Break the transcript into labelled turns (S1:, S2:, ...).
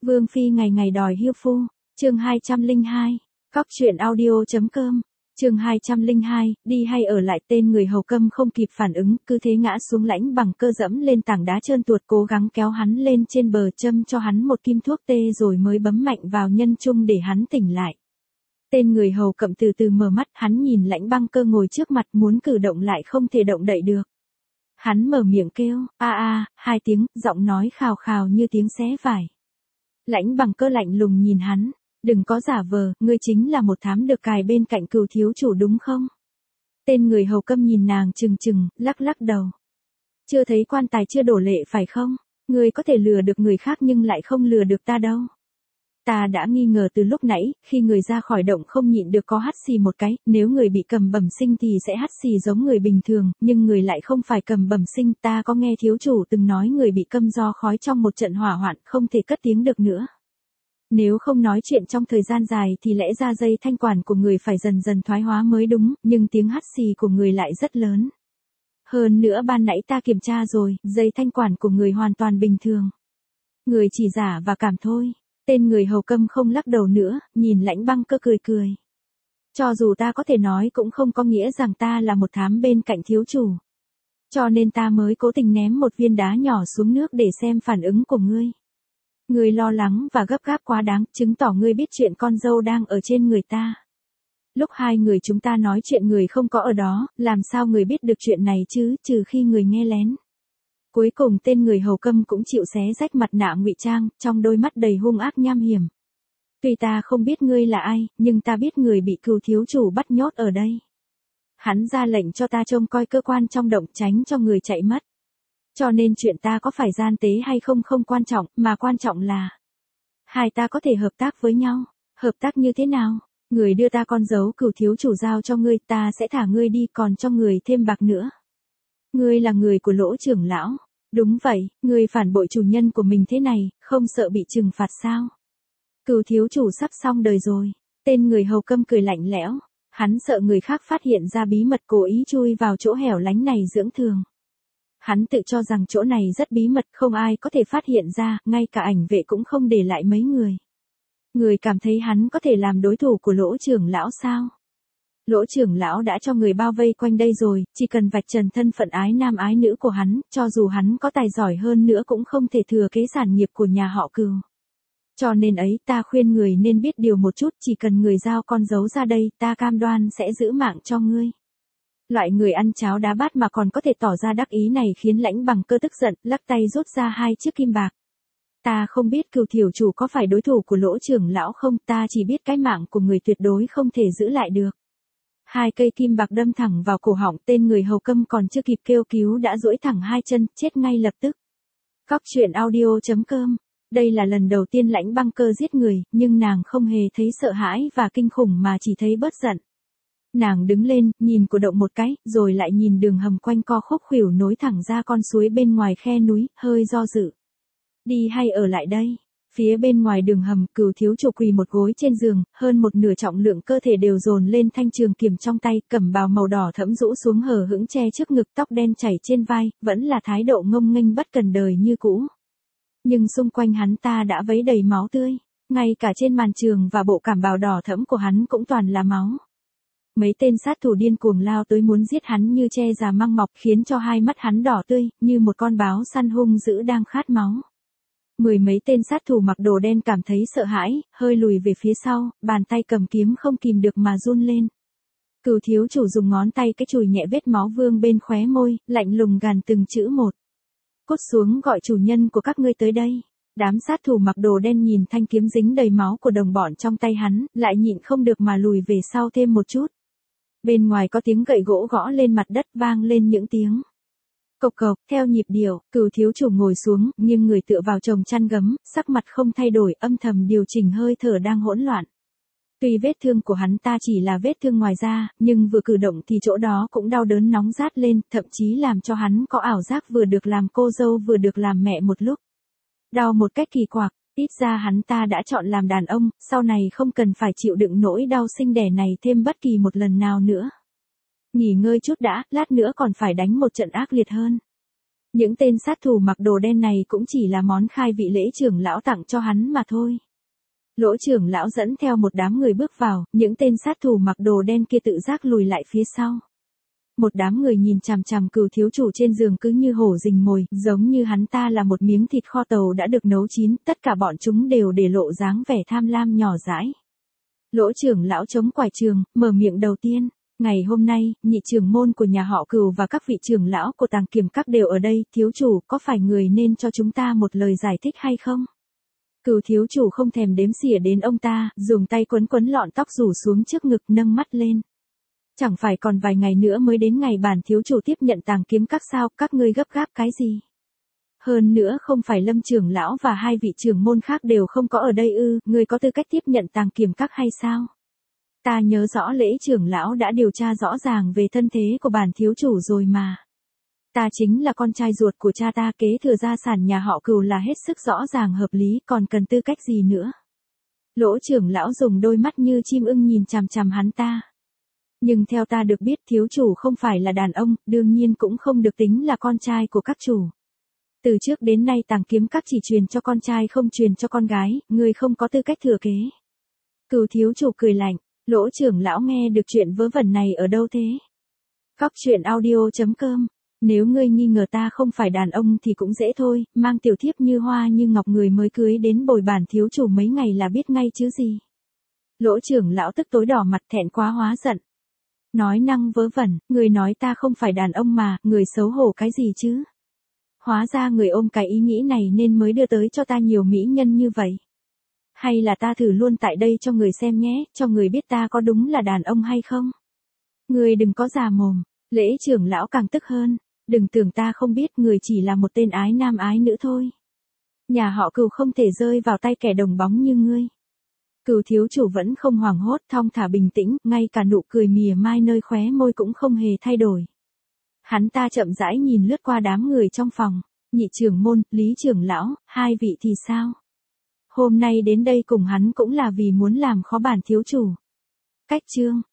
S1: Vương phi ngày ngày đòi hiêu phu, chương 202, Cóc truyện audio.com, chương 202, đi hay ở lại. Tên người hầu câm không kịp phản ứng, cứ thế ngã xuống lãnh bằng cơ dẫm lên tảng đá trơn tuột, cố gắng kéo hắn lên trên bờ, châm cho hắn một kim thuốc tê rồi mới bấm mạnh vào nhân trung để hắn tỉnh lại. Tên người hầu cậm từ từ mở mắt, hắn nhìn lãnh băng cơ ngồi trước mặt, muốn cử động lại không thể động đậy được. Hắn mở miệng kêu, a a, hai tiếng, giọng nói khào khào như tiếng xé vải. Lãnh bằng cơ lạnh lùng nhìn hắn, đừng có giả vờ, ngươi chính là một thám được cài bên cạnh Cửu thiếu chủ đúng không? Tên người hầu câm nhìn nàng chừng chừng, lắc lắc đầu. Chưa thấy quan tài chưa đổ lệ phải không? Ngươi có thể lừa được người khác nhưng lại không lừa được ta đâu. Ta đã nghi ngờ từ lúc nãy, khi người ra khỏi động không nhịn được có hắt xì một cái, nếu người bị cầm bẩm sinh thì sẽ hắt xì giống người bình thường, nhưng người lại không phải cầm bẩm sinh. Ta có nghe thiếu chủ từng nói người bị câm do khói trong một trận hỏa hoạn không thể cất tiếng được nữa. Nếu không nói chuyện trong thời gian dài thì lẽ ra dây thanh quản của người phải dần dần thoái hóa mới đúng, nhưng tiếng hắt xì của người lại rất lớn. Hơn nữa ban nãy ta kiểm tra rồi, dây thanh quản của người hoàn toàn bình thường. Người chỉ giả và cảm thôi. Tên người hầu câm không lắc đầu nữa, nhìn lãnh băng cơ cười cười. Cho dù ta có thể nói cũng không có nghĩa rằng ta là một thám bên cạnh thiếu chủ. Cho nên ta mới cố tình ném một viên đá nhỏ xuống nước để xem phản ứng của ngươi. Ngươi lo lắng và gấp gáp quá đáng, chứng tỏ ngươi biết chuyện con dâu đang ở trên người ta. Lúc hai người chúng ta nói chuyện người không có ở đó, làm sao người biết được chuyện này chứ, trừ khi người nghe lén. Cuối cùng tên người hầu câm cũng chịu xé rách mặt nạ ngụy trang, trong đôi mắt đầy hung ác nham hiểm. Tuy ta không biết ngươi là ai, nhưng ta biết người bị Cửu thiếu chủ bắt nhốt ở đây. Hắn ra lệnh cho ta trông coi cơ quan trong động, tránh cho người chạy mất. Cho nên chuyện ta có phải gian tế hay không không quan trọng, mà quan trọng là hai ta có thể hợp tác với nhau. Hợp tác như thế nào? Người đưa ta con dấu Cửu thiếu chủ giao cho ngươi, ta sẽ thả ngươi đi, còn cho người thêm bạc nữa. Ngươi là người của Lỗ trưởng lão. Đúng vậy, ngươi phản bội chủ nhân của mình thế này, không sợ bị trừng phạt sao? Cửu thiếu chủ sắp xong đời rồi. Tên người hầu câm cười lạnh lẽo. Hắn sợ người khác phát hiện ra bí mật, cố ý chui vào chỗ hẻo lánh này dưỡng thương. Hắn tự cho rằng chỗ này rất bí mật, không ai có thể phát hiện ra, ngay cả ảnh vệ cũng không để lại mấy người. Người cảm thấy hắn có thể làm đối thủ của Lỗ trưởng lão sao? Lỗ trưởng lão đã cho người bao vây quanh đây rồi, chỉ cần vạch trần thân phận ái nam ái nữ của hắn, cho dù hắn có tài giỏi hơn nữa cũng không thể thừa kế sản nghiệp của nhà họ Cửu. Cho nên ấy, ta khuyên người nên biết điều một chút, chỉ cần người giao con dấu ra đây, ta cam đoan sẽ giữ mạng cho ngươi. Loại người ăn cháo đá bát mà còn có thể tỏ ra đắc ý này khiến lãnh bằng cơ tức giận, lắc tay rút ra hai chiếc kim bạc. Ta không biết Cửu thiếu chủ có phải đối thủ của Lỗ trưởng lão không, ta chỉ biết cái mạng của người tuyệt đối không thể giữ lại được. Hai cây kim bạc đâm thẳng vào cổ họng, tên người hầu câm còn chưa kịp kêu cứu đã duỗi thẳng hai chân, chết ngay lập tức. Cóc truyện audio.com. Đây là lần đầu tiên lãnh băng cơ giết người, nhưng nàng không hề thấy sợ hãi và kinh khủng mà chỉ thấy bớt giận. Nàng đứng lên, nhìn cổ động một cái, rồi lại nhìn đường hầm quanh co khúc khuỷu nối thẳng ra con suối bên ngoài khe núi, hơi do dự. Đi hay ở lại đây? Phía bên ngoài đường hầm, Cửu thiếu chủ quỳ một gối trên giường, hơn một nửa trọng lượng cơ thể đều dồn lên thanh trường kiếm trong tay, cẩm bào màu đỏ thẫm rũ xuống hở hững che trước ngực, tóc đen chảy trên vai, vẫn là thái độ ngông nghênh bất cần đời như cũ. Nhưng xung quanh hắn ta đã vấy đầy máu tươi, ngay cả trên màn trường và bộ cẩm bào đỏ thẫm của hắn cũng toàn là máu. Mấy tên sát thủ điên cuồng lao tới muốn giết hắn như tre già măng mọc, khiến cho hai mắt hắn đỏ tươi, như một con báo săn hung dữ đang khát máu. Mười mấy tên sát thủ mặc đồ đen cảm thấy sợ hãi, hơi lùi về phía sau, bàn tay cầm kiếm không kìm được mà run lên. Cửu thiếu chủ dùng ngón tay cái chùi nhẹ vết máu vương bên khóe môi, lạnh lùng gằn từng chữ một. Cút xuống, gọi chủ nhân của các ngươi tới đây. Đám sát thủ mặc đồ đen nhìn thanh kiếm dính đầy máu của đồng bọn trong tay hắn, lại nhịn không được mà lùi về sau thêm một chút. Bên ngoài có tiếng gậy gỗ gõ lên mặt đất, vang lên những tiếng cộc cộc, theo nhịp điệu. Cửu thiếu chủ ngồi xuống, nhưng người tựa vào chồng chăn gấm, sắc mặt không thay đổi, âm thầm điều chỉnh hơi thở đang hỗn loạn. Tuy vết thương của hắn ta chỉ là vết thương ngoài da, nhưng vừa cử động thì chỗ đó cũng đau đớn nóng rát lên, thậm chí làm cho hắn có ảo giác vừa được làm cô dâu vừa được làm mẹ một lúc. Đau một cách kỳ quặc, ít ra hắn ta đã chọn làm đàn ông, sau này không cần phải chịu đựng nỗi đau sinh đẻ này thêm bất kỳ một lần nào nữa. Nghỉ ngơi chút đã, lát nữa còn phải đánh một trận ác liệt hơn. Những tên sát thủ mặc đồ đen này cũng chỉ là món khai vị lễ trưởng lão tặng cho hắn mà thôi. Lỗ trưởng lão dẫn theo một đám người bước vào, những tên sát thủ mặc đồ đen kia tự giác lùi lại phía sau. Một đám người nhìn chằm chằm Cửu thiếu chủ trên giường cứ như hổ rình mồi, giống như hắn ta là một miếng thịt kho tàu đã được nấu chín, tất cả bọn chúng đều để lộ dáng vẻ tham lam nhỏ dãi. Lỗ trưởng lão chống quải trường, mở miệng đầu tiên. Ngày hôm nay, nhị trưởng môn của nhà họ Cửu và các vị trưởng lão của Tàng Kiếm Các đều ở đây, thiếu chủ, có phải người nên cho chúng ta một lời giải thích hay không? Cửu thiếu chủ không thèm đếm xỉa đến ông ta, dùng tay quấn quấn lọn tóc rủ xuống trước ngực nâng mắt lên. Chẳng phải còn vài ngày nữa mới đến ngày bản thiếu chủ tiếp nhận Tàng Kiếm Các sao, các ngươi gấp gáp cái gì? Hơn nữa không phải Lâm trưởng lão và hai vị trưởng môn khác đều không có ở đây ư, ngươi có tư cách tiếp nhận Tàng Kiếm Các hay sao? Ta nhớ rõ lễ trưởng lão đã điều tra rõ ràng về thân thế của bản thiếu chủ rồi mà. Ta chính là con trai ruột của cha ta, kế thừa gia sản nhà họ Cửu là hết sức rõ ràng hợp lý, còn cần tư cách gì nữa. Lỗ trưởng lão dùng đôi mắt như chim ưng nhìn chằm chằm hắn ta. Nhưng theo ta được biết thiếu chủ không phải là đàn ông, đương nhiên cũng không được tính là con trai của các chủ. Từ trước đến nay Tàng Kiếm Các chỉ truyền cho con trai không truyền cho con gái, ngươi không có tư cách thừa kế. Cửu thiếu chủ cười lạnh, Lỗ trưởng lão nghe được chuyện vớ vẩn này ở đâu thế? Cóc truyện audio.com. Nếu ngươi nghi ngờ ta không phải đàn ông thì cũng dễ thôi, mang tiểu thiếp như hoa như ngọc người mới cưới đến bồi bản thiếu chủ mấy ngày là biết ngay chứ gì. Lỗ trưởng lão tức tối đỏ mặt thẹn quá hóa giận. Nói năng vớ vẩn, người nói ta không phải đàn ông mà, người xấu hổ cái gì chứ? Hóa ra người ôm cái ý nghĩ này nên mới đưa tới cho ta nhiều mỹ nhân như vậy. Hay là ta thử luôn tại đây cho người xem nhé, cho người biết ta có đúng là đàn ông hay không? Người đừng có già mồm, lễ trưởng lão càng tức hơn. Đừng tưởng ta không biết người chỉ là một tên ái nam ái nữ thôi. Nhà họ Cửu không thể rơi vào tay kẻ đồng bóng như ngươi. Cửu thiếu chủ vẫn không hoảng hốt, thong thả bình tĩnh, ngay cả nụ cười mỉa mai nơi khóe môi cũng không hề thay đổi. Hắn ta chậm rãi nhìn lướt qua đám người trong phòng. Nhị trưởng môn, Lý trưởng lão, hai vị thì sao? Hôm nay đến đây cùng hắn cũng là vì muốn làm khó bản thiếu chủ. Cách chương